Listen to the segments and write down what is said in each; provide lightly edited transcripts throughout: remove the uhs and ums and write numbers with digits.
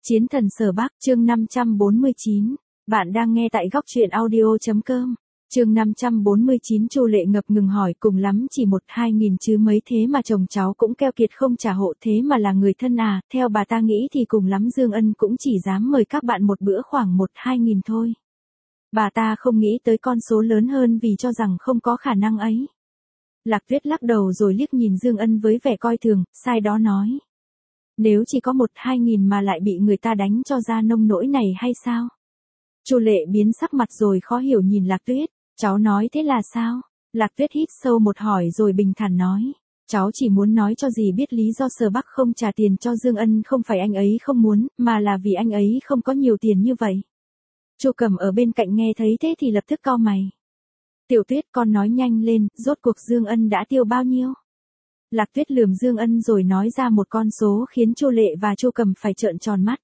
Chiến thần Sở Bắc, chương 549. Bạn đang nghe tại góc truyện audio.com. Chương 549. Chu Lệ ngập ngừng hỏi, cùng lắm chỉ 1-2 nghìn chứ mấy, thế mà chồng cháu cũng keo kiệt không trả hộ, thế mà là người thân à? Theo bà ta nghĩ thì cùng lắm Dương Ân cũng chỉ dám mời các bạn một bữa khoảng 1-2 nghìn thôi. Bà ta không nghĩ tới con số lớn hơn vì cho rằng không có khả năng ấy. Lạc Tuyết lắc đầu rồi liếc nhìn Dương Ân với vẻ coi thường, sai đó nói: nếu chỉ có 1-2 nghìn mà lại bị người ta đánh cho ra nông nỗi này hay sao? Chu Lệ biến sắc mặt rồi khó hiểu nhìn Lạc Tuyết, cháu nói thế là sao? Lạc Tuyết hít sâu một hỏi rồi bình thản nói: cháu chỉ muốn nói cho dì biết lý do Sở Bắc không trả tiền cho Dương Ân không phải anh ấy không muốn, mà là vì anh ấy không có nhiều tiền như vậy. Chu Cầm ở bên cạnh nghe thấy thế thì lập tức cau mày. Tiểu Tuyết, con nói nhanh lên, rốt cuộc Dương Ân đã tiêu bao nhiêu? Lạc Tuyết lườm Dương Ân rồi nói ra một con số khiến Chu Lệ và Chu Cầm phải trợn tròn mắt.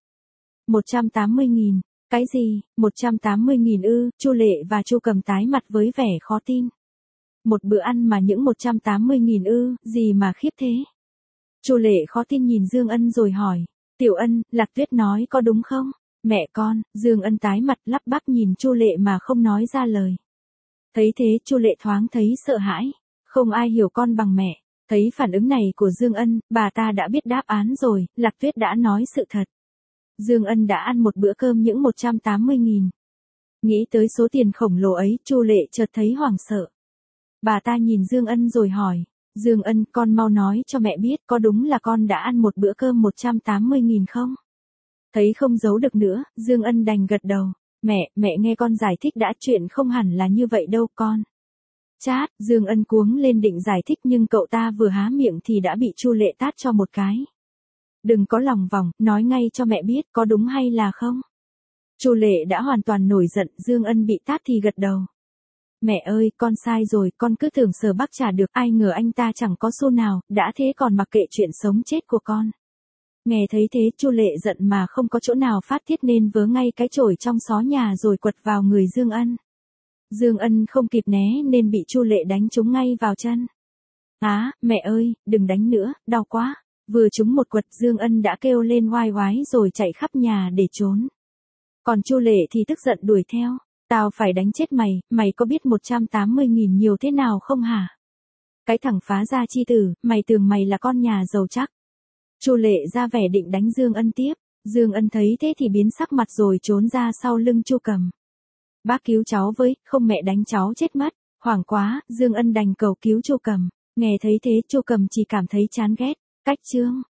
180.000, cái gì? 180.000 ư? Chu Lệ và Chu Cầm tái mặt với vẻ khó tin. Một bữa ăn mà những 180.000 ư? Gì mà khiếp thế? Chu Lệ khó tin nhìn Dương Ân rồi hỏi: Tiểu Ân, Lạc Tuyết nói có đúng không? Mẹ con. Dương Ân tái mặt lắp bắp nhìn Chu Lệ mà không nói ra lời. Thấy thế Chu Lệ thoáng thấy sợ hãi. Không ai hiểu con bằng mẹ. Thấy phản ứng này của Dương Ân, bà ta đã biết đáp án rồi, Lạc Tuyết đã nói sự thật. Dương Ân đã ăn một bữa cơm những 180.000. Nghĩ tới số tiền khổng lồ ấy, Chu Lệ chợt thấy hoảng sợ. Bà ta nhìn Dương Ân rồi hỏi: Dương Ân, con mau nói cho mẹ biết có đúng là con đã ăn một bữa cơm 180.000 không? Thấy không giấu được nữa, Dương Ân đành gật đầu. Mẹ nghe con giải thích đã, chuyện không hẳn là như vậy đâu con. Chát, Dương Ân cuống lên định giải thích nhưng cậu ta vừa há miệng thì đã bị Chu Lệ tát cho một cái. Đừng có lòng vòng, nói ngay cho mẹ biết có đúng hay là không. Chu Lệ đã hoàn toàn nổi giận, Dương Ân bị tát thì gật đầu. Mẹ ơi, con sai rồi, con cứ tưởng Sở Bắc trả được, ai ngờ anh ta chẳng có xu nào, đã thế còn mặc kệ chuyện sống chết của con. Nghe thấy thế Chu Lệ giận mà không có chỗ nào phát tiết nên vớ ngay cái chổi trong xó nhà rồi quật vào người Dương Ân. Dương Ân không kịp né nên bị Chu Lệ đánh trúng ngay vào chân. Mẹ ơi, đừng đánh nữa, đau quá. Vừa trúng một quật Dương Ân đã kêu lên oai oái rồi chạy khắp nhà để trốn. Còn Chu Lệ thì tức giận đuổi theo. Tao phải đánh chết mày, mày có biết 180.000 nhiều thế nào không hả? Cái thằng phá gia chi tử, mày tưởng mày là con nhà giàu chắc. Chu Lệ ra vẻ định đánh Dương Ân tiếp. Dương Ân thấy thế thì biến sắc mặt rồi trốn ra sau lưng Chu Cầm. Bác cứu cháu với, không mẹ đánh cháu chết mất. Hoảng quá, Dương Ân đành cầu cứu Chu Cầm. Nghe thấy thế Chu Cầm chỉ cảm thấy chán ghét. Cách chương